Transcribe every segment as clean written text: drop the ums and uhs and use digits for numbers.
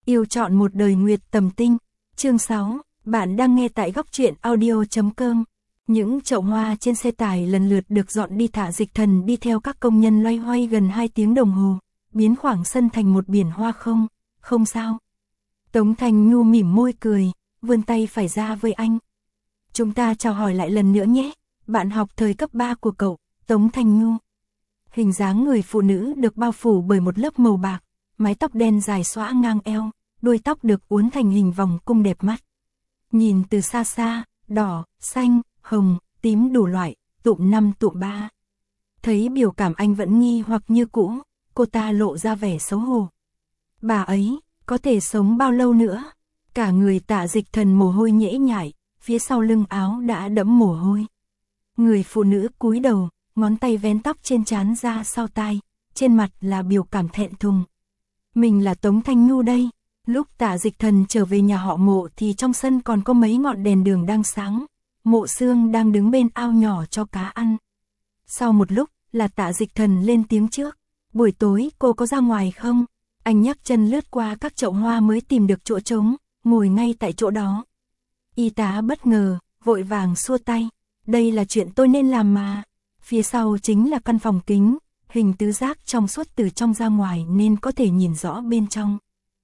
Yêu chọn một đời nguyệt tầm tinh. Chương 6, bạn đang nghe tại góc truyện audio.com. Những chậu hoa trên xe tải lần lượt được dọn đi. Tạ Dịch Thần đi theo các công nhân loay hoay gần 2 tiếng đồng hồ, biến khoảng sân thành một biển hoa. Không sao. Tống Thanh Nhu mỉm môi cười, vươn tay phải ra với anh. Chúng ta chào hỏi lại lần nữa nhé, bạn học thời cấp 3 của cậu, Tống Thanh Nhu. Hình dáng người phụ nữ được bao phủ bởi một lớp màu bạc, mái tóc đen dài xõa ngang eo, đuôi tóc được uốn thành hình vòng cung đẹp mắt. Nhìn từ xa xa, đỏ, xanh, hồng, tím đủ loại, tụm 5 tụm 3. Thấy biểu cảm anh vẫn nghi hoặc như cũ, cô ta lộ ra vẻ xấu hổ. Bà ấy, có thể sống bao lâu nữa? Cả người Tạ Dịch Thần mồ hôi nhễ nhại, phía sau lưng áo đã đẫm mồ hôi. Người phụ nữ cúi đầu, ngón tay vén tóc trên trán ra sau tai, trên mặt là biểu cảm thẹn thùng. Mình là Tống Thanh Nhu đây. Lúc Tạ Dịch Thần trở về nhà họ Mộ thì trong sân còn có mấy ngọn đèn đường đang sáng. Mộ Sương đang đứng bên ao nhỏ cho cá ăn. Sau một lúc là Tạ Dịch Thần lên tiếng trước. Buổi tối cô có ra ngoài không? Anh nhấc chân lướt qua các chậu hoa mới tìm được chỗ trống, ngồi ngay tại chỗ đó. Y tá bất ngờ, vội vàng xua tay. Đây là chuyện tôi nên làm mà. Phía sau chính là căn phòng kính, hình tứ giác trong suốt từ trong ra ngoài nên có thể nhìn rõ bên trong.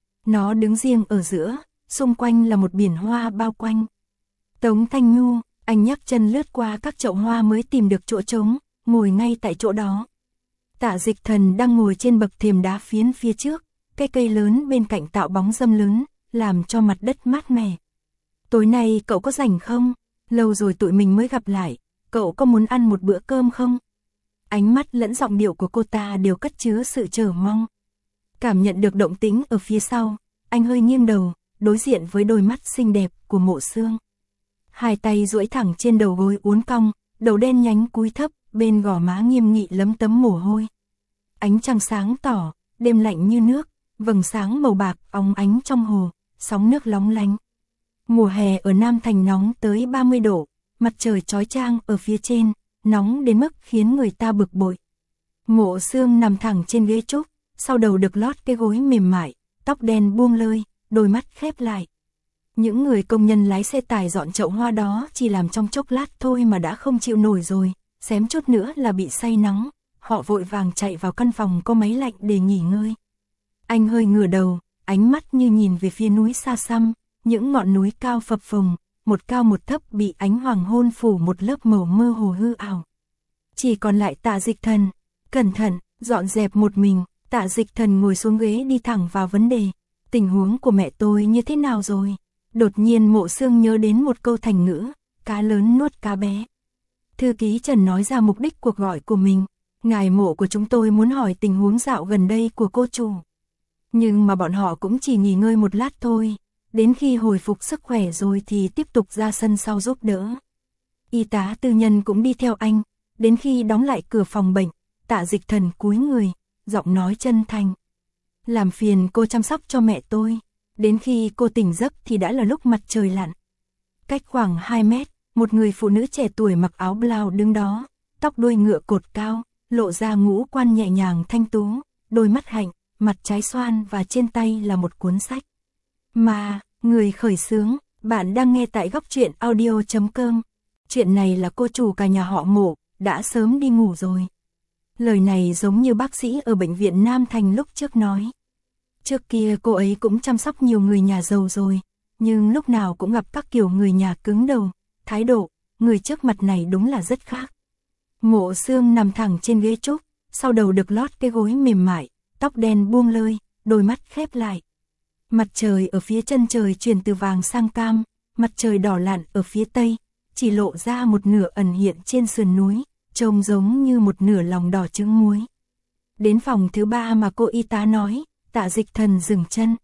Nó đứng riêng ở giữa, xung quanh là một biển hoa bao quanh. Tống Thanh Nhu, anh nhấc chân lướt qua các chậu hoa mới tìm được chỗ trống, ngồi ngay tại chỗ đó. Tạ Dịch Thần đang ngồi trên bậc thềm đá phiến phía trước, cái cây lớn bên cạnh tạo bóng râm lớn, làm cho mặt đất mát mẻ. Tối nay cậu có rảnh không? Lâu rồi tụi mình mới gặp lại, cậu có muốn ăn một bữa cơm không? Ánh mắt lẫn giọng điệu của cô ta đều cất chứa sự chờ mong. Cảm nhận được động tĩnh ở phía sau, anh hơi nghiêng đầu, đối diện với đôi mắt xinh đẹp của Mộ Sương. Hai tay duỗi thẳng trên đầu gối uốn cong, đầu đen nhánh cúi thấp, bên gò má nghiêm nghị lấm tấm mồ hôi. Ánh trăng sáng tỏ, đêm lạnh như nước, vầng sáng màu bạc óng ánh trong hồ, sóng nước lóng lánh. Mùa hè ở Nam Thành nóng tới 30 độ, mặt trời chói chang ở phía trên, nóng đến mức khiến người ta bực bội. Mộ Sương nằm thẳng trên ghế trúc, sau đầu được lót cái gối mềm mại, tóc đen buông lơi, đôi mắt khép lại. Những người công nhân lái xe tải dọn chậu hoa đó chỉ làm trong chốc lát thôi mà đã không chịu nổi rồi, xém chút nữa là bị say nắng. Họ vội vàng chạy vào căn phòng có máy lạnh để nghỉ ngơi. Anh hơi ngửa đầu, ánh mắt như nhìn về phía núi xa xăm, những ngọn núi cao phập phồng, một cao một thấp bị ánh hoàng hôn phủ một lớp màu mơ hồ hư ảo. Chỉ còn lại Tạ Dịch Thần, cẩn thận, dọn dẹp một mình. Tạ Dịch Thần ngồi xuống ghế đi thẳng vào vấn đề. Tình huống của mẹ tôi như thế nào rồi? Đột nhiên Mộ Sương nhớ đến một câu thành ngữ, cá lớn nuốt cá bé. Thư ký Trần nói ra mục đích cuộc gọi của mình. Ngài Mộ của chúng tôi muốn hỏi tình huống dạo gần đây của cô chủ. Nhưng mà bọn họ cũng chỉ nghỉ ngơi một lát thôi. Đến khi hồi phục sức khỏe rồi thì tiếp tục ra sân sau giúp đỡ. Y tá tư nhân cũng đi theo anh. Đến khi đóng lại cửa phòng bệnh, Tạ Dịch Thần cúi người, giọng nói chân thành. Làm phiền cô chăm sóc cho mẹ tôi. Đến khi cô tỉnh giấc thì đã là lúc mặt trời lặn. Cách khoảng 2 mét, một người phụ nữ trẻ tuổi mặc áo blau đứng đó, tóc đuôi ngựa cột cao, lộ ra ngũ quan nhẹ nhàng thanh tú, đôi mắt hạnh, mặt trái xoan và trên tay là một cuốn sách. Mà, người khởi xướng, bạn đang nghe tại góc truyện audio.com. Chuyện này là cô chủ cả nhà họ Mộ, đã sớm đi ngủ rồi. Lời này giống như bác sĩ ở bệnh viện Nam Thành lúc trước nói. Trước kia cô ấy cũng chăm sóc nhiều người nhà giàu rồi, nhưng lúc nào cũng gặp các kiểu người nhà cứng đầu, thái độ, người trước mặt này đúng là rất khác. Mộ Sương nằm thẳng trên ghế trúc, sau đầu được lót cái gối mềm mại, tóc đen buông lơi, đôi mắt khép lại. Mặt trời ở phía chân trời chuyển từ vàng sang cam, mặt trời đỏ lặn ở phía tây, chỉ lộ ra một nửa ẩn hiện trên sườn núi, trông giống như một nửa lòng đỏ trứng muối. Đến phòng thứ 3 mà cô y tá nói, Tạ Dịch Thần dừng chân.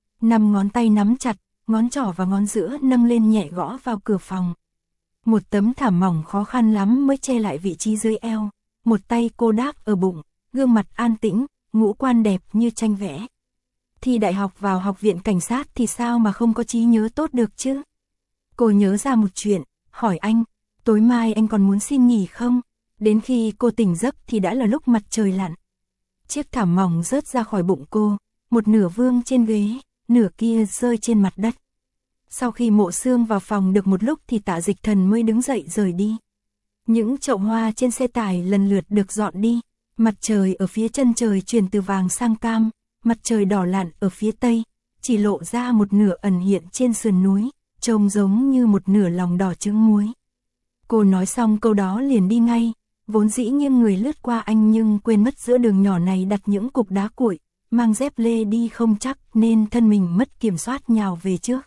5 ngón tay nắm chặt, ngón trỏ và ngón giữa nâng lên nhẹ gõ vào cửa phòng. Một tấm thảm mỏng khó khăn lắm mới che lại vị trí dưới eo, một tay cô đáp ở bụng, gương mặt an tĩnh, ngũ quan đẹp như tranh vẽ. Thi đại học vào học viện cảnh sát thì sao mà không có trí nhớ tốt được chứ? Cô nhớ ra một chuyện, hỏi anh, tối mai anh còn muốn xin nghỉ không? Đến khi cô tỉnh giấc thì đã là lúc mặt trời lặn. Chiếc thảm mỏng rớt ra khỏi bụng cô, một nửa vương trên ghế, nửa kia rơi trên mặt đất. Sau khi Mộ Xương vào phòng được một lúc thì Tạ Dịch Thần mới đứng dậy rời đi. Những chậu hoa trên xe tải lần lượt được dọn đi, mặt trời ở phía chân trời chuyển từ vàng sang cam, mặt trời đỏ lặn ở phía tây, chỉ lộ ra một nửa ẩn hiện trên sườn núi, trông giống như một nửa lòng đỏ trứng muối. Cô nói xong câu đó liền đi ngay, vốn dĩ nghiêng người lướt qua anh nhưng quên mất giữa đường nhỏ này đặt những cục đá cuội, mang dép lê đi không chắc nên thân mình mất kiểm soát nhào về trước.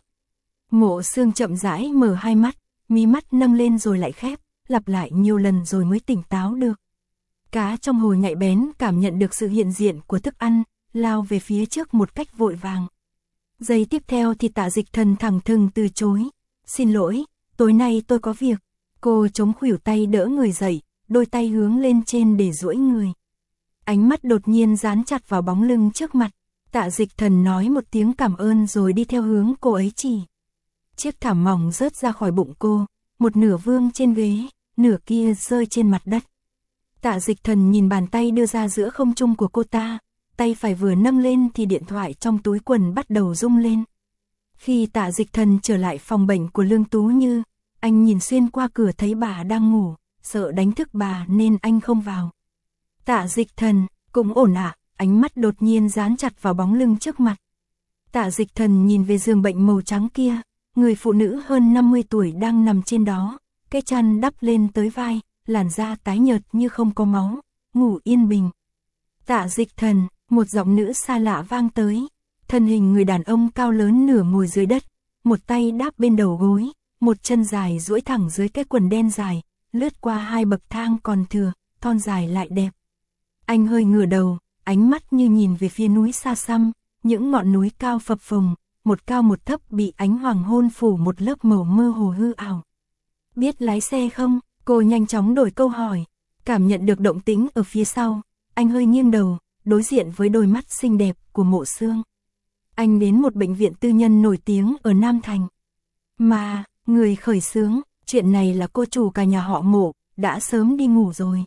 Mộ Xương chậm rãi mở hai mắt, mí mắt nâng lên rồi lại khép, lặp lại nhiều lần rồi mới tỉnh táo được. Cá trong hồ nhạy bén cảm nhận được sự hiện diện của thức ăn, lao về phía trước một cách vội vàng. Giây tiếp theo thì Tạ Dịch Thần thẳng thừng từ chối. Xin lỗi, tối nay tôi có việc. Cô chống khuỷu tay đỡ người dậy, đôi tay hướng lên trên để duỗi người. Ánh mắt đột nhiên dán chặt vào bóng lưng trước mặt. Tạ Dịch Thần nói một tiếng cảm ơn rồi đi theo hướng cô ấy chỉ. Chiếc thảm mỏng rớt ra khỏi bụng cô, một nửa vương trên ghế, nửa kia rơi trên mặt đất. Tạ Dịch Thần nhìn bàn tay đưa ra giữa không trung của cô ta, tay phải vừa nâng lên thì điện thoại trong túi quần bắt đầu rung lên. Khi Tạ Dịch Thần trở lại phòng bệnh của Lương Tú Như, anh nhìn xuyên qua cửa thấy bà đang ngủ, sợ đánh thức bà nên anh không vào. Tạ Dịch Thần, cũng ổn ạ, ánh mắt đột nhiên dán chặt vào bóng lưng trước mặt. Tạ Dịch Thần nhìn về giường bệnh màu trắng kia, người phụ nữ hơn 50 tuổi đang nằm trên đó, cái chăn đắp lên tới vai, làn da tái nhợt như không có máu, ngủ yên bình. Tạ Dịch Thần, một giọng nữ xa lạ vang tới, thân hình người đàn ông cao lớn nửa ngồi dưới đất, một tay đáp bên đầu gối, một chân dài duỗi thẳng dưới cái quần đen dài, lướt qua hai bậc thang còn thừa, thon dài lại đẹp. Anh hơi ngửa đầu, ánh mắt như nhìn về phía núi xa xăm, những ngọn núi cao phập phồng, một cao một thấp bị ánh hoàng hôn phủ một lớp màu mơ hồ hư ảo. Biết lái xe không? Cô nhanh chóng đổi câu hỏi, cảm nhận được động tĩnh ở phía sau, anh hơi nghiêng đầu, đối diện với đôi mắt xinh đẹp của Mộ Xương. Anh đến một bệnh viện tư nhân nổi tiếng ở Nam Thành. Mà, người khởi xướng, chuyện này là cô chủ cả nhà họ Mộ, đã sớm đi ngủ rồi.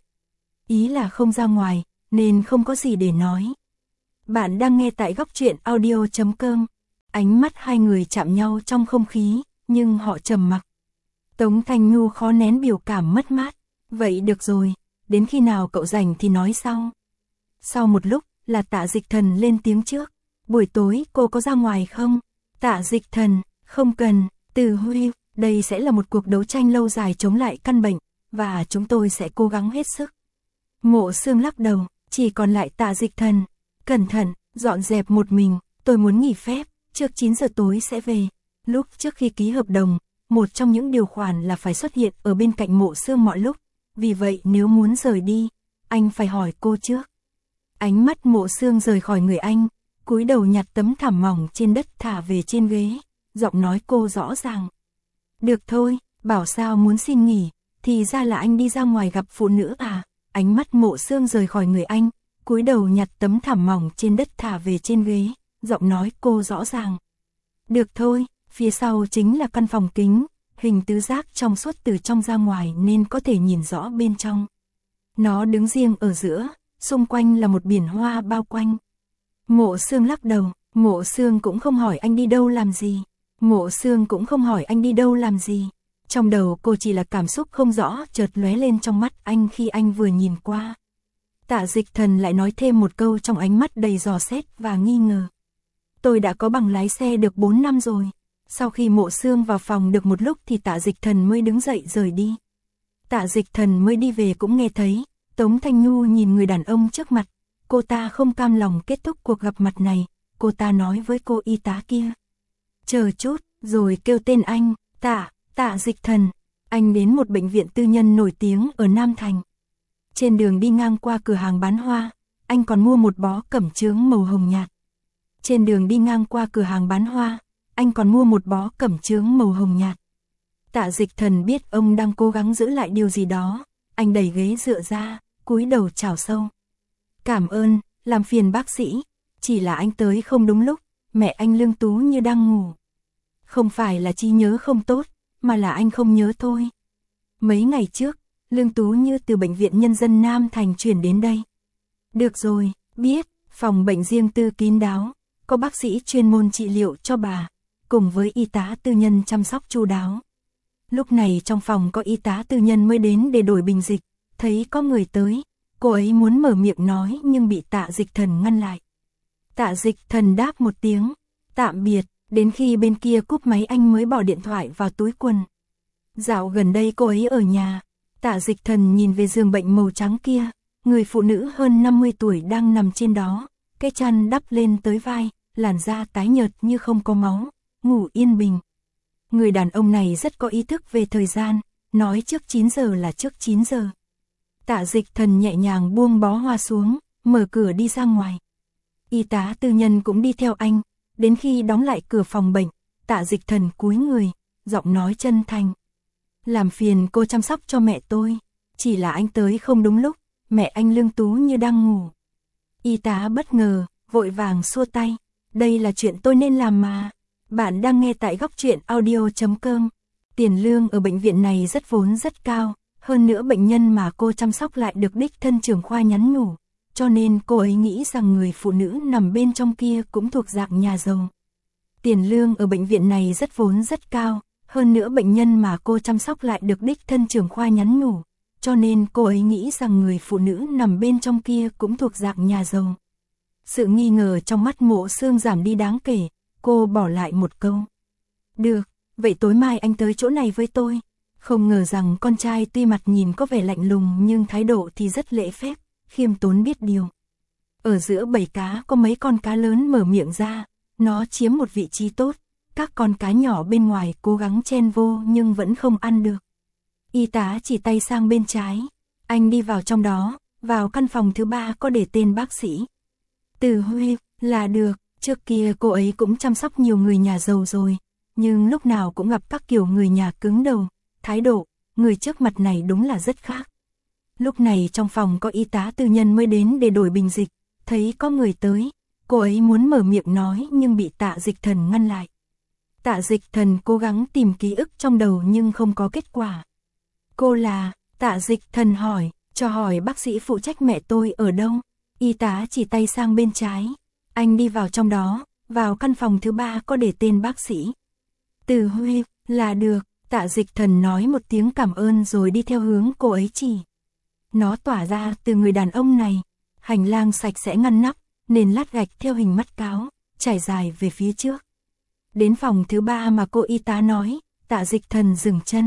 Ý là không ra ngoài, nên không có gì để nói. Bạn đang nghe tại góc truyện audio.com. Ánh mắt hai người chạm nhau trong không khí, nhưng họ trầm mặc. Tống Thanh Nhu khó nén biểu cảm mất mát. Vậy được rồi, đến khi nào cậu rảnh thì nói sau. Sau một lúc, là Tạ Dịch Thần lên tiếng trước. Buổi tối cô có ra ngoài không? Tạ Dịch Thần, không cần, từ Huy, đây sẽ là một cuộc đấu tranh lâu dài chống lại căn bệnh, và chúng tôi sẽ cố gắng hết sức. Mộ Xương lắc đầu, chỉ còn lại Tạ Dịch Thần. Cẩn thận, dọn dẹp một mình, tôi muốn nghỉ phép, trước 9 giờ tối sẽ về. Lúc trước khi ký hợp đồng, một trong những điều khoản là phải xuất hiện ở bên cạnh Mộ Xương mọi lúc, vì vậy nếu muốn rời đi, anh phải hỏi cô trước. Ánh mắt Mộ Xương rời khỏi người anh, cúi đầu nhặt tấm thảm mỏng trên đất thả về trên ghế, giọng nói cô rõ ràng. Được thôi, bảo sao muốn xin nghỉ, thì ra là anh đi ra ngoài gặp phụ nữ à? Ánh mắt Mộ Xương rời khỏi người anh, cúi đầu nhặt tấm thảm mỏng trên đất thả về trên ghế, giọng nói cô rõ ràng. Được thôi, phía sau chính là căn phòng kính, hình tứ giác trong suốt từ trong ra ngoài nên có thể nhìn rõ bên trong. Nó đứng riêng ở giữa, xung quanh là một biển hoa bao quanh. Mộ Xương lắc đầu, Mộ Xương cũng không hỏi anh đi đâu làm gì. Mộ Xương cũng không hỏi anh đi đâu làm gì. Trong đầu cô chỉ là cảm xúc không rõ chợt lóe lên trong mắt anh khi anh vừa nhìn qua. Tạ Dịch Thần lại nói thêm một câu trong ánh mắt đầy dò xét và nghi ngờ. Tôi đã có bằng lái xe được 4 năm rồi. Sau khi Mộ Xương vào phòng được một lúc thì Tạ Dịch Thần mới đứng dậy rời đi. Tạ Dịch Thần mới đi về cũng nghe thấy, Tống Thanh Nhu nhìn người đàn ông trước mặt. Cô ta không cam lòng kết thúc cuộc gặp mặt này, cô ta nói với cô y tá kia. Chờ chút, rồi kêu tên anh, Tạ Dịch Thần. Anh đến một bệnh viện tư nhân nổi tiếng ở Nam Thành. Trên đường đi ngang qua cửa hàng bán hoa, anh còn mua một bó cẩm chướng màu hồng nhạt. Trên đường đi ngang qua cửa hàng bán hoa, anh còn mua một bó cẩm chướng màu hồng nhạt. Tạ Dịch Thần biết ông đang cố gắng giữ lại điều gì đó, anh đẩy ghế dựa ra, cúi đầu chào sâu. Cảm ơn, làm phiền bác sĩ, chỉ là anh tới không đúng lúc, mẹ anh Lương Tú Như đang ngủ. Không phải là trí nhớ không tốt, mà là anh không nhớ thôi. Mấy ngày trước, Lương Tú Như từ bệnh viện nhân dân Nam Thành chuyển đến đây. Được rồi, biết, phòng bệnh riêng tư kín đáo, có bác sĩ chuyên môn trị liệu cho bà, cùng với y tá tư nhân chăm sóc chu đáo. Lúc này trong phòng có y tá tư nhân mới đến để đổi bình dịch, thấy có người tới, cô ấy muốn mở miệng nói nhưng bị Tạ Dịch Thần ngăn lại. Tạ Dịch Thần đáp một tiếng, tạm biệt, đến khi bên kia cúp máy anh mới bỏ điện thoại vào túi quần. Dạo gần đây cô ấy ở nhà, Tạ Dịch Thần nhìn về giường bệnh màu trắng kia, người phụ nữ hơn 50 tuổi đang nằm trên đó, cái chăn đắp lên tới vai, làn da tái nhợt như không có máu, ngủ yên bình. Người đàn ông này rất có ý thức về thời gian, nói trước 9 giờ là trước 9 giờ. Tạ Dịch Thần nhẹ nhàng buông bó hoa xuống, mở cửa đi ra ngoài. Y tá tư nhân cũng đi theo anh, đến khi đóng lại cửa phòng bệnh, Tạ Dịch Thần cúi người, giọng nói chân thành. Làm phiền cô chăm sóc cho mẹ tôi, chỉ là anh tới không đúng lúc, mẹ anh Lương Tú như đang ngủ. Y tá bất ngờ, vội vàng xua tay, đây là chuyện tôi nên làm mà. Bạn đang nghe tại Góc Truyện Audio.com. Tiền lương ở bệnh viện này vốn rất cao, hơn nữa bệnh nhân mà cô chăm sóc lại được đích thân trưởng khoa nhắn nhủ, cho nên cô ấy nghĩ rằng người phụ nữ nằm bên trong kia cũng thuộc dạng nhà giàu. Tiền lương ở bệnh viện này vốn rất cao, hơn nữa bệnh nhân mà cô chăm sóc lại được đích thân trưởng khoa nhắn nhủ, cho nên cô ấy nghĩ rằng người phụ nữ nằm bên trong kia cũng thuộc dạng nhà giàu. Sự nghi ngờ trong mắt Mộ Xương giảm đi đáng kể, cô bỏ lại một câu. Được, vậy tối mai anh tới chỗ này với tôi. Không ngờ rằng con trai tuy mặt nhìn có vẻ lạnh lùng nhưng thái độ thì rất lễ phép, khiêm tốn biết điều. Ở giữa bầy cá có mấy con cá lớn mở miệng ra, nó chiếm một vị trí tốt, các con cá nhỏ bên ngoài cố gắng chen vô nhưng vẫn không ăn được. Y tá chỉ tay sang bên trái, anh đi vào trong đó, vào căn phòng thứ 3 có để tên bác sĩ Từ Huy, là được. Trước kia cô ấy cũng chăm sóc nhiều người nhà giàu rồi, nhưng lúc nào cũng gặp các kiểu người nhà cứng đầu, thái độ, người trước mặt này đúng là rất khác. Lúc này trong phòng có y tá tư nhân mới đến để đổi bình dịch, thấy có người tới, cô ấy muốn mở miệng nói nhưng bị Tạ Dịch Thần ngăn lại. Tạ Dịch Thần cố gắng tìm ký ức trong đầu nhưng không có kết quả. Cô là, Tạ Dịch Thần hỏi, cho hỏi bác sĩ phụ trách mẹ tôi ở đâu? Y tá chỉ tay sang bên trái. Anh đi vào trong đó, vào căn phòng thứ 3 có để tên bác sĩ Từ Huy, là được. Tạ Dịch Thần nói một tiếng cảm ơn rồi đi theo hướng cô ấy chỉ. Nó tỏa ra từ người đàn ông này, hành lang sạch sẽ ngăn nắp, nền lát gạch theo hình mắt cáo, trải dài về phía trước. Đến phòng thứ 3 mà cô y tá nói, Tạ Dịch Thần dừng chân.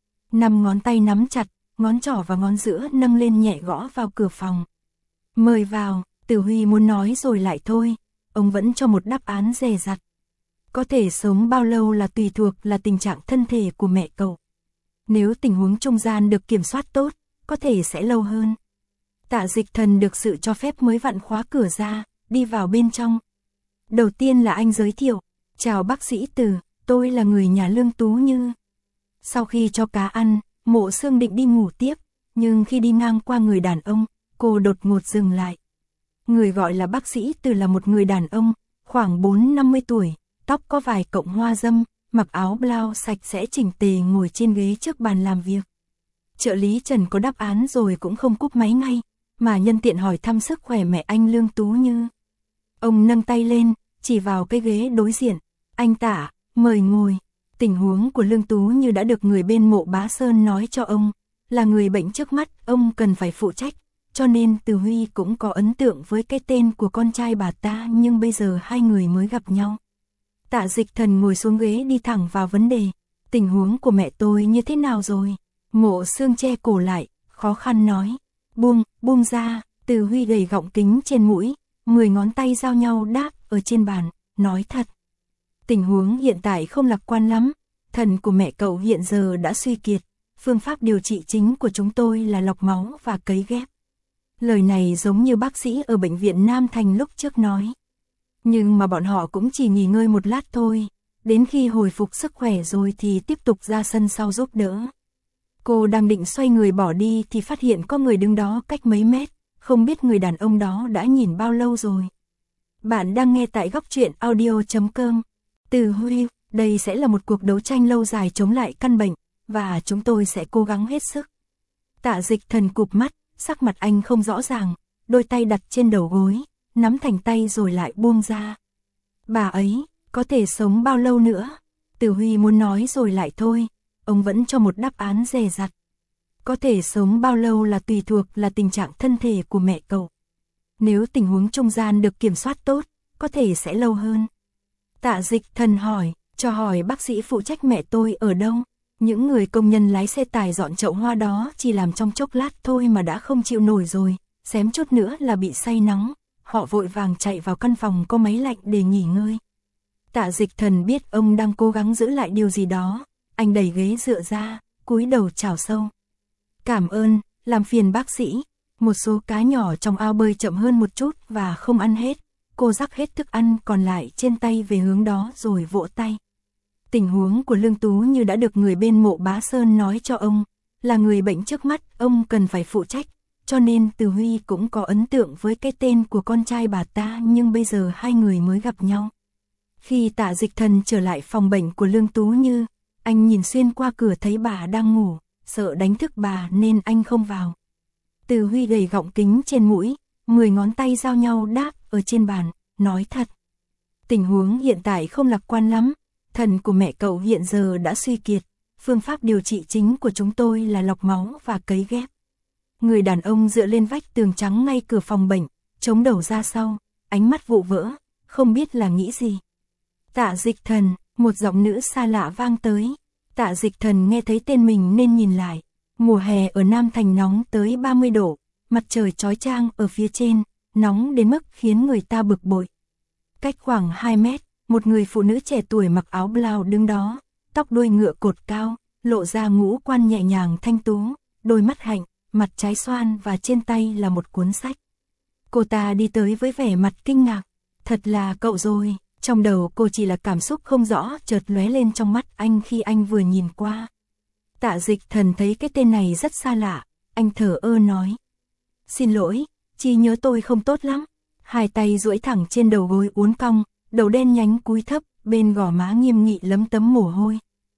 5 ngón tay nắm chặt, ngón trỏ và ngón giữa nâng lên nhẹ gõ vào cửa phòng. Mời vào. Từ Huy muốn nói rồi lại thôi, ông vẫn cho một đáp án dè dặt. Có thể sống bao lâu là tùy thuộc là tình trạng thân thể của mẹ cậu. Nếu tình huống trung gian được kiểm soát tốt, có thể sẽ lâu hơn. Tạ Dịch Thần được sự cho phép mới vặn khóa cửa ra, đi vào bên trong. Đầu tiên là anh giới thiệu, chào bác sĩ Từ, tôi là người nhà Lương Tú Như. Sau khi cho cá ăn, Mộ Xương định đi ngủ tiếp, nhưng khi đi ngang qua người đàn ông, cô đột ngột dừng lại. Người gọi là bác sĩ Từ là một người đàn ông, khoảng 40-50 tuổi, tóc có vài cọng hoa râm, mặc áo blau sạch sẽ chỉnh tề ngồi trên ghế trước bàn làm việc. Trợ lý Trần có đáp án rồi cũng không cúp máy ngay, mà nhân tiện hỏi thăm sức khỏe mẹ anh Lương Tú Như. Ông nâng tay lên, chỉ vào cái ghế đối diện, anh Tạ, mời ngồi. Tình huống của Lương Tú Như đã được người bên Mộ Bá Sơn nói cho ông, là người bệnh trước mắt ông cần phải phụ trách. Cho nên Từ Huy cũng có ấn tượng với cái tên của con trai bà ta, nhưng bây giờ hai người mới gặp nhau. Tạ Dịch Thần ngồi xuống ghế đi thẳng vào vấn đề. Tình huống của mẹ tôi như thế nào rồi? Mộ Xương che cổ lại, khó khăn nói. Buông ra. Từ Huy gầy gọng kính trên mũi, 10 ngón tay giao nhau đáp ở trên bàn, nói thật. Tình huống hiện tại không lạc quan lắm. Thận của mẹ cậu hiện giờ đã suy kiệt. Phương pháp điều trị chính của chúng tôi là lọc máu và cấy ghép. Lời này giống như bác sĩ ở bệnh viện Nam Thành lúc trước nói. Nhưng mà bọn họ cũng chỉ nghỉ ngơi một lát thôi, đến khi hồi phục sức khỏe rồi thì tiếp tục ra sân sau giúp đỡ. Cô đang định xoay người bỏ đi thì phát hiện có người đứng đó cách mấy mét, không biết người đàn ông đó đã nhìn bao lâu rồi. Bạn đang nghe tại Góc Truyện Audio.com. Từ Huy, đây sẽ là một cuộc đấu tranh lâu dài chống lại căn bệnh, và chúng tôi sẽ cố gắng hết sức. Tạ Dịch Thần cụp mắt, sắc mặt anh không rõ ràng, đôi tay đặt trên đầu gối, nắm thành tay rồi lại buông ra. Bà ấy, có thể sống bao lâu nữa? Từ Huy muốn nói rồi lại thôi, ông vẫn cho một đáp án dè dặt. Có thể sống bao lâu là tùy thuộc là tình trạng thân thể của mẹ cậu. Nếu tình huống trung gian được kiểm soát tốt, có thể sẽ lâu hơn. Tạ Dịch Thần hỏi, cho hỏi bác sĩ phụ trách mẹ tôi ở đâu? Những người công nhân lái xe tải dọn chậu hoa đó chỉ làm trong chốc lát thôi mà đã không chịu nổi rồi, xém chút nữa là bị say nắng. Họ vội vàng chạy vào căn phòng có máy lạnh để nghỉ ngơi. Tạ Dịch Thần biết ông đang cố gắng giữ lại điều gì đó, anh đẩy ghế dựa ra, cúi đầu chào sâu. Cảm ơn, làm phiền bác sĩ. Một số cá nhỏ trong ao bơi chậm hơn một chút và không ăn hết. Cô rắc hết thức ăn còn lại trên tay về hướng đó rồi vỗ tay. Tình huống của Lương Tú như đã được người bên Mộ Bá Sơn nói cho ông, là người bệnh trước mắt ông cần phải phụ trách, cho nên Từ Huy cũng có ấn tượng với cái tên của con trai bà ta, nhưng bây giờ hai người mới gặp nhau. Khi Tạ Dịch Thần trở lại phòng bệnh của Lương Tú Như, anh nhìn xuyên qua cửa thấy bà đang ngủ, sợ đánh thức bà nên anh không vào. Từ Huy gầy gọng kính trên mũi, 10 ngón tay giao nhau đáp ở trên bàn, nói thật. Tình huống hiện tại không lạc quan lắm, thận của mẹ cậu hiện giờ đã suy kiệt, phương pháp điều trị chính của chúng tôi là lọc máu và cấy ghép. Người đàn ông dựa lên vách tường trắng ngay cửa phòng bệnh, chống đầu ra sau, ánh mắt vụ vỡ, không biết là nghĩ gì. Tạ Dịch Thần, một giọng nữ xa lạ vang tới. Tạ Dịch Thần nghe thấy tên mình nên nhìn lại. Mùa hè ở Nam Thành nóng tới 30 độ, mặt trời chói chang ở phía trên, nóng đến mức khiến người ta bực bội. Cách khoảng 2 mét, một người phụ nữ trẻ tuổi mặc áo blau đứng đó, tóc đuôi ngựa cột cao, lộ ra ngũ quan nhẹ nhàng thanh tú, đôi mắt hạnh, mặt trái xoan và trên tay là một cuốn sách. Cô ta đi tới với vẻ mặt kinh ngạc. Thật là cậu rồi. Trong đầu cô chỉ là cảm xúc không rõ chợt lóe lên trong mắt anh khi anh vừa nhìn qua. Tạ Dịch Thần thấy cái tên này rất xa lạ, anh thở ơ nói. Xin lỗi, trí nhớ tôi không tốt lắm. Hai tay duỗi thẳng trên đầu gối uốn cong, đầu đen nhánh cúi thấp, bên gò má nghiêm nghị lấm tấm mồ hôi.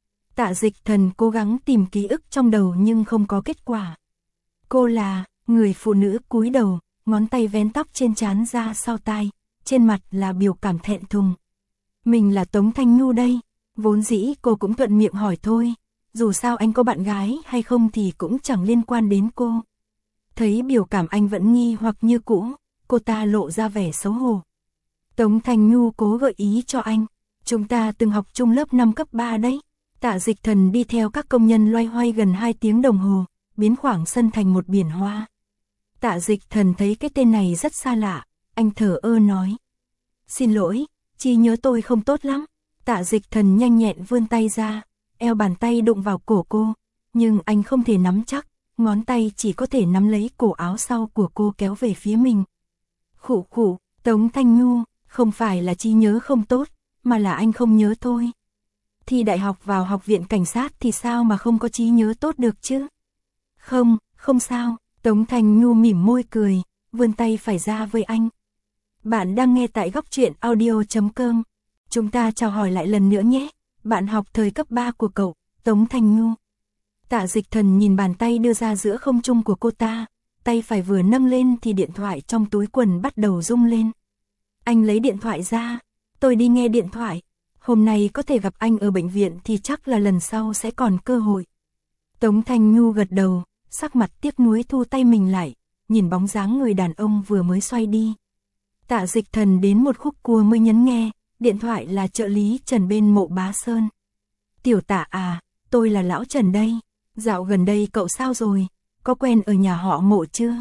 Tạ Dịch Thần cố gắng tìm ký ức trong đầu nhưng không có kết quả. Cô là, người phụ nữ cúi đầu, ngón tay vén tóc trên trán ra sau tai, trên mặt là biểu cảm thẹn thùng. Mình là Tống Thanh Nhu đây, vốn dĩ cô cũng thuận miệng hỏi thôi, dù sao anh có bạn gái hay không thì cũng chẳng liên quan đến cô. Thấy biểu cảm anh vẫn nghi hoặc như cũ, cô ta lộ ra vẻ xấu hổ. Tống Thanh Nhu cố gợi ý cho anh, chúng ta từng học chung lớp 5 cấp 3 đấy. Tạ Dịch Thần đi theo các công nhân loay hoay gần 2 tiếng đồng hồ, biến khoảng sân thành một biển hoa. Tạ Dịch Thần thấy cái tên này rất xa lạ, anh thở ơ nói. Xin lỗi, trí nhớ tôi không tốt lắm. Tạ Dịch Thần nhanh nhẹn vươn tay ra, eo bàn tay đụng vào cổ cô, nhưng anh không thể nắm chắc, ngón tay chỉ có thể nắm lấy cổ áo sau của cô kéo về phía mình. Khụ khụ, Tống Thanh Nhu, không phải là trí nhớ không tốt, mà là anh không nhớ thôi. Thi đại học vào học viện cảnh sát thì sao mà không có trí nhớ tốt được chứ? Không, không sao, Tống Thanh Nhu mỉm môi cười, vươn tay phải ra với anh. Bạn đang nghe tại góc truyện audio.com. Chúng ta chào hỏi lại lần nữa nhé. Bạn học thời cấp 3 của cậu, Tống Thanh Nhu. Tạ Dịch Thần nhìn bàn tay đưa ra giữa không trung của cô ta, tay phải vừa nâng lên thì điện thoại trong túi quần bắt đầu rung lên. Anh lấy điện thoại ra, tôi đi nghe điện thoại. Hôm nay có thể gặp anh ở bệnh viện thì chắc là lần sau sẽ còn cơ hội. Tống Thanh Nhu gật đầu, sắc mặt tiếc nuối thu tay mình lại, nhìn bóng dáng người đàn ông vừa mới xoay đi. Tạ Dịch Thần đến một khúc cua mới nhấn nghe, điện thoại là trợ lý Trần bên Mộ Bá Sơn. Tiểu Tạ à, tôi là lão Trần đây, dạo gần đây cậu sao rồi, có quen ở nhà họ Mộ chưa?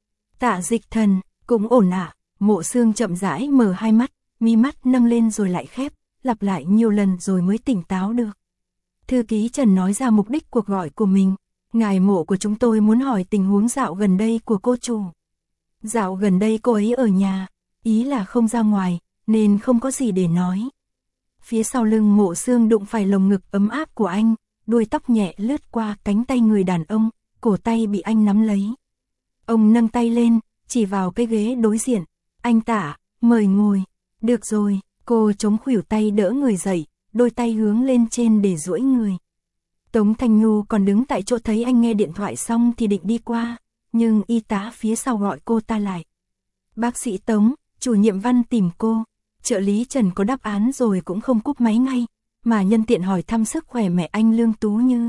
Tạ Dịch Thần, cũng ổn ạ. Mộ Sương chậm rãi mở hai mắt, mi mắt nâng lên rồi lại khép, lặp lại nhiều lần rồi mới tỉnh táo được. Thư ký Trần nói ra mục đích cuộc gọi của mình. Ngài Mộ của chúng tôi muốn hỏi tình huống dạo gần đây của cô chủ. Dạo gần đây cô ấy ở nhà, ý là không ra ngoài, nên không có gì để nói. Phía sau lưng Mộ Sương đụng phải lồng ngực ấm áp của anh, đuôi tóc nhẹ lướt qua cánh tay người đàn ông, cổ tay bị anh nắm lấy. Ông nâng tay lên, chỉ vào cái ghế đối diện. Anh Tạ, mời ngồi. Được rồi, cô chống khuỷu tay đỡ người dậy, đôi tay hướng lên trên để duỗi người. Tống Thanh Nhu còn đứng tại chỗ thấy anh nghe điện thoại xong thì định đi qua, nhưng y tá phía sau gọi cô ta lại. Bác sĩ Tống, chủ nhiệm Văn tìm cô. Trợ lý Trần có đáp án rồi cũng không cúp máy ngay, mà nhân tiện hỏi thăm sức khỏe mẹ anh Lương Tú Như.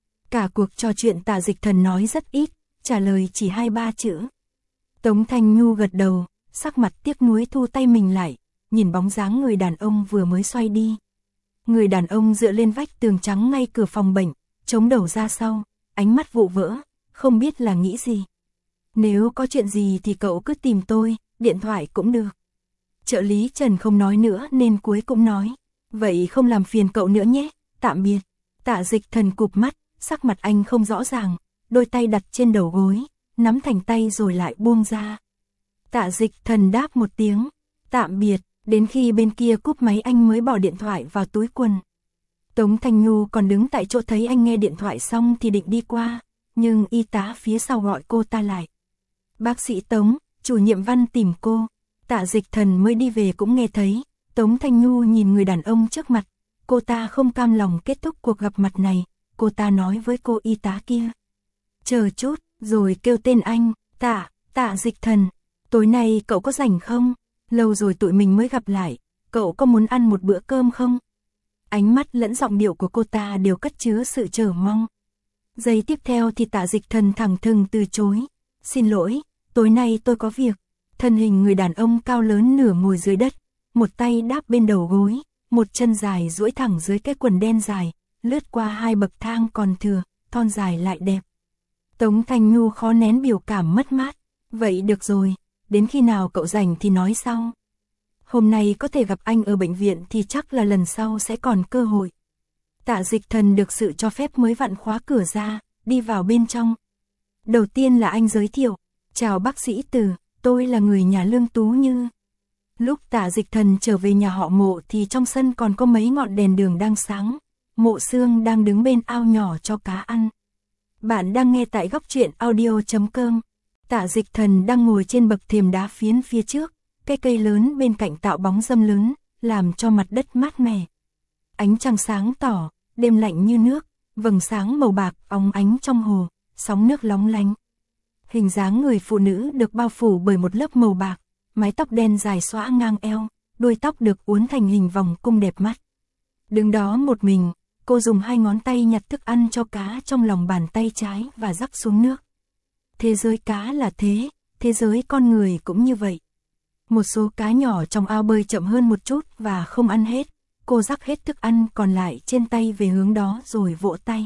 Cả cuộc trò chuyện Tạ Dịch Thần nói rất ít, trả lời chỉ 2-3 chữ. Tống Thanh Nhu gật đầu, sắc mặt tiếc nuối thu tay mình lại, nhìn bóng dáng người đàn ông vừa mới xoay đi. Người đàn ông dựa lên vách tường trắng ngay cửa phòng bệnh, chống đầu ra sau, ánh mắt vụ vỡ, không biết là nghĩ gì. Nếu có chuyện gì thì cậu cứ tìm tôi, điện thoại cũng được. Trợ lý Trần không nói nữa nên cuối cũng nói, vậy không làm phiền cậu nữa nhé, tạm biệt. Tạ Dịch Thần cụp mắt, sắc mặt anh không rõ ràng, đôi tay đặt trên đầu gối, nắm thành tay rồi lại buông ra. Tạ Dịch Thần đáp một tiếng, tạm biệt, đến khi bên kia cúp máy anh mới bỏ điện thoại vào túi quần. Tống Thanh Nhu còn đứng tại chỗ thấy anh nghe điện thoại xong thì định đi qua, nhưng y tá phía sau gọi cô ta lại. Bác sĩ Tống, chủ nhiệm Văn tìm cô. Tạ Dịch Thần mới đi về cũng nghe thấy. Tống Thanh Nhu nhìn người đàn ông trước mặt, cô ta không cam lòng kết thúc cuộc gặp mặt này, cô ta nói với cô y tá kia. Chờ chút, rồi kêu tên anh, Tạ Dịch Thần, tối nay cậu có rảnh không? Lâu rồi tụi mình mới gặp lại, cậu có muốn ăn một bữa cơm không? Ánh mắt lẫn giọng điệu của cô ta đều cất chứa sự chờ mong. Giây tiếp theo thì Tạ Dịch Thần thẳng thừng từ chối. Xin lỗi, tối nay tôi có việc. Thân hình người đàn ông cao lớn nửa ngồi dưới đất, một tay đáp bên đầu gối, một chân dài duỗi thẳng dưới cái quần đen dài, lướt qua 2 bậc thang còn thừa, thon dài lại đẹp. Tống Thanh Nhu khó nén biểu cảm mất mát. Vậy được rồi, đến khi nào cậu rảnh thì nói sau. Hôm nay có thể gặp anh ở bệnh viện thì chắc là lần sau sẽ còn cơ hội. Tạ Dịch Thần được sự cho phép mới vặn khóa cửa ra, đi vào bên trong. Đầu tiên là anh giới thiệu, chào bác sĩ Từ, tôi là người nhà Lương Tú Như. Lúc Tạ Dịch Thần trở về nhà họ Mộ thì trong sân còn có mấy ngọn đèn đường đang sáng. Mộ Sương đang đứng bên ao nhỏ cho cá ăn. Bạn đang nghe tại góc truyện audio.com. Tạ Dịch Thần đang ngồi trên bậc thềm đá phiến phía trước, cái cây lớn bên cạnh tạo bóng râm lớn, làm cho mặt đất mát mẻ. Ánh trăng sáng tỏ, đêm lạnh như nước, vầng sáng màu bạc óng ánh trong hồ, sóng nước lóng lánh. Hình dáng người phụ nữ được bao phủ bởi một lớp màu bạc, mái tóc đen dài xõa ngang eo, đuôi tóc được uốn thành hình vòng cung đẹp mắt. Đứng đó một mình, cô dùng 2 ngón tay nhặt thức ăn cho cá trong lòng bàn tay trái và rắc xuống nước. Thế giới cá là thế giới con người cũng như vậy. Một số cá nhỏ trong ao bơi chậm hơn một chút và không ăn hết, cô rắc hết thức ăn còn lại trên tay về hướng đó rồi vỗ tay.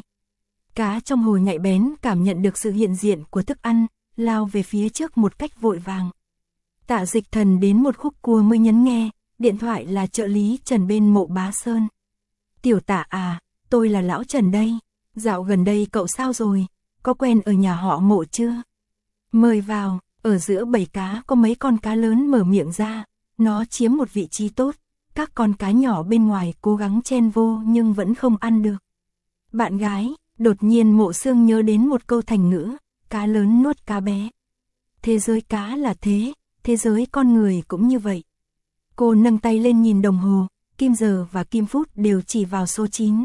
Cá trong hồ nhạy bén cảm nhận được sự hiện diện của thức ăn, lao về phía trước một cách vội vàng. Tạ Dịch Thần đến một khúc cua mới nhấn nghe, điện thoại là trợ lý Trần bên Mộ Bá Sơn. Tiểu Tạ à, tôi là lão Trần đây, dạo gần đây cậu sao rồi, có quen ở nhà họ Mộ chưa? Mời vào, ở giữa bầy cá có mấy con cá lớn mở miệng ra, nó chiếm một vị trí tốt, các con cá nhỏ bên ngoài cố gắng chen vô nhưng vẫn không ăn được. Bạn gái, đột nhiên Mộ Sương nhớ đến một câu thành ngữ, cá lớn nuốt cá bé. Thế giới cá là thế giới con người cũng như vậy. Cô nâng tay lên nhìn đồng hồ, kim giờ và kim phút đều chỉ vào số 9.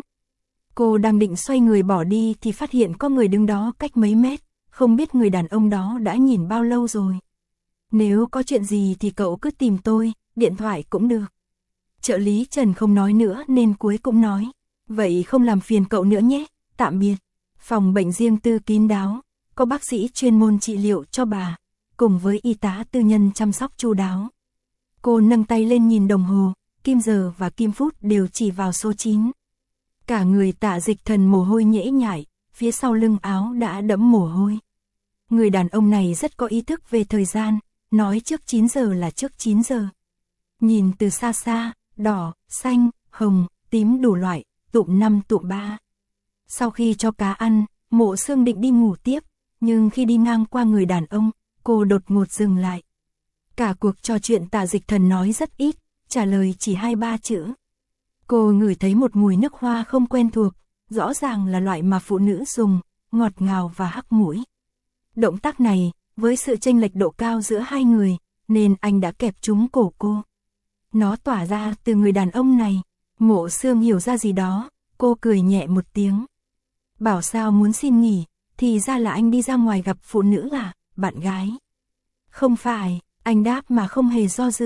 Cô đang định xoay người bỏ đi thì phát hiện có người đứng đó cách mấy mét, không biết người đàn ông đó đã nhìn bao lâu rồi. Nếu có chuyện gì thì cậu cứ tìm tôi, điện thoại cũng được. Trợ lý Trần không nói nữa nên cuối cũng nói, vậy không làm phiền cậu nữa nhé, tạm biệt. Phòng bệnh riêng tư kín đáo, có bác sĩ chuyên môn trị liệu cho bà, cùng với y tá tư nhân chăm sóc chu đáo. Cô nâng tay lên nhìn đồng hồ, kim giờ và kim phút đều chỉ vào số 9. Cả người Tạ Dịch Thần mồ hôi nhễ nhại, phía sau lưng áo đã đẫm mồ hôi. Người đàn ông này rất có ý thức về thời gian, nói trước 9 giờ là trước 9 giờ. Nhìn từ xa xa, đỏ, xanh, hồng, tím đủ loại, tụm 5 tụm 3. Sau khi cho cá ăn, Mộ Sương định đi ngủ tiếp, nhưng khi đi ngang qua người đàn ông, cô đột ngột dừng lại. Cả cuộc trò chuyện Tạ Dịch Thần nói rất ít, trả lời chỉ 2-3 chữ. Cô ngửi thấy một mùi nước hoa không quen thuộc, rõ ràng là loại mà phụ nữ dùng, ngọt ngào và hắc mũi. Động tác này, với sự chênh lệch độ cao giữa hai người, nên anh đã kẹp trúng cổ cô. Nó tỏa ra từ người đàn ông này, Mộ Sương hiểu ra gì đó, cô cười nhẹ một tiếng. Bảo sao muốn xin nghỉ, thì ra là anh đi ra ngoài gặp phụ nữ à, bạn gái? Không phải, anh đáp mà không hề do dự.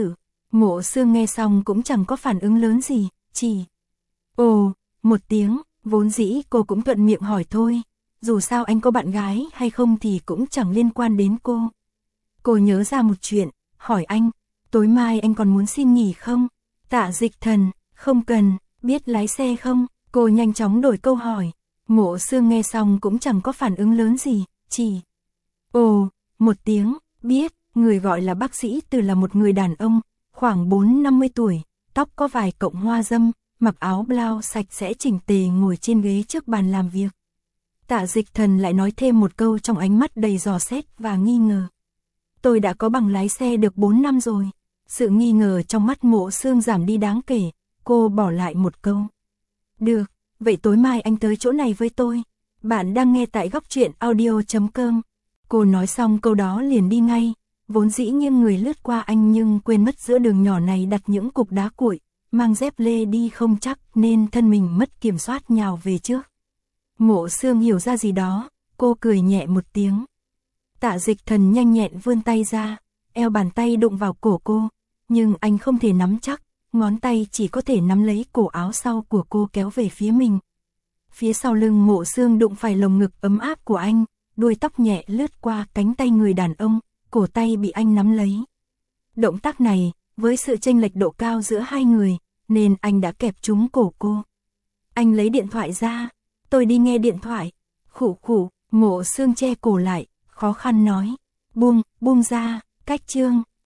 Mộ Sương nghe xong cũng chẳng có phản ứng lớn gì, chỉ ồ, một tiếng, vốn dĩ cô cũng thuận miệng hỏi thôi, dù sao anh có bạn gái hay không thì cũng chẳng liên quan đến cô. Cô nhớ ra một chuyện, hỏi anh, tối mai anh còn muốn xin nghỉ không? Tạ Dịch Thần, không cần, biết lái xe không? Cô nhanh chóng đổi câu hỏi. Mộ Sương nghe xong cũng chẳng có phản ứng lớn gì, chỉ ồ, một tiếng, biết, người gọi là bác sĩ Từ là một người đàn ông, khoảng 4-50 tuổi, tóc có vài cọng hoa râm, mặc áo blau sạch sẽ chỉnh tề ngồi trên ghế trước bàn làm việc. Tạ Dịch Thần lại nói thêm một câu trong ánh mắt đầy dò xét và nghi ngờ. Tôi đã có bằng lái xe được 4 năm rồi. Sự nghi ngờ trong mắt Mộ Sương giảm đi đáng kể, cô bỏ lại một câu. Được, vậy tối mai anh tới chỗ này với tôi. Bạn đang nghe tại góc truyện audio.com. Cô nói xong câu đó liền đi ngay, vốn dĩ nghiêng người lướt qua anh nhưng quên mất giữa đường nhỏ này đặt những cục đá cuội, mang dép lê đi không chắc nên thân mình mất kiểm soát nhào về trước. Mộ Sương hiểu ra gì đó, cô cười nhẹ một tiếng. Tạ Dịch Thần nhanh nhẹn vươn tay ra, eo bàn tay đụng vào cổ cô, nhưng anh không thể nắm chắc, ngón tay chỉ có thể nắm lấy cổ áo sau của cô kéo về phía mình. Phía sau lưng Mộ Sương đụng phải lồng ngực ấm áp của anh, đuôi tóc nhẹ lướt qua cánh tay người đàn ông, cổ tay bị anh nắm lấy. Động tác này, với sự chênh lệch độ cao giữa hai người, nên anh đã kẹp trúng cổ cô. Anh lấy điện thoại ra, tôi đi nghe điện thoại. Khụ khụ, Mộ Sương che cổ lại, khó khăn nói. Buông ra, cách chương.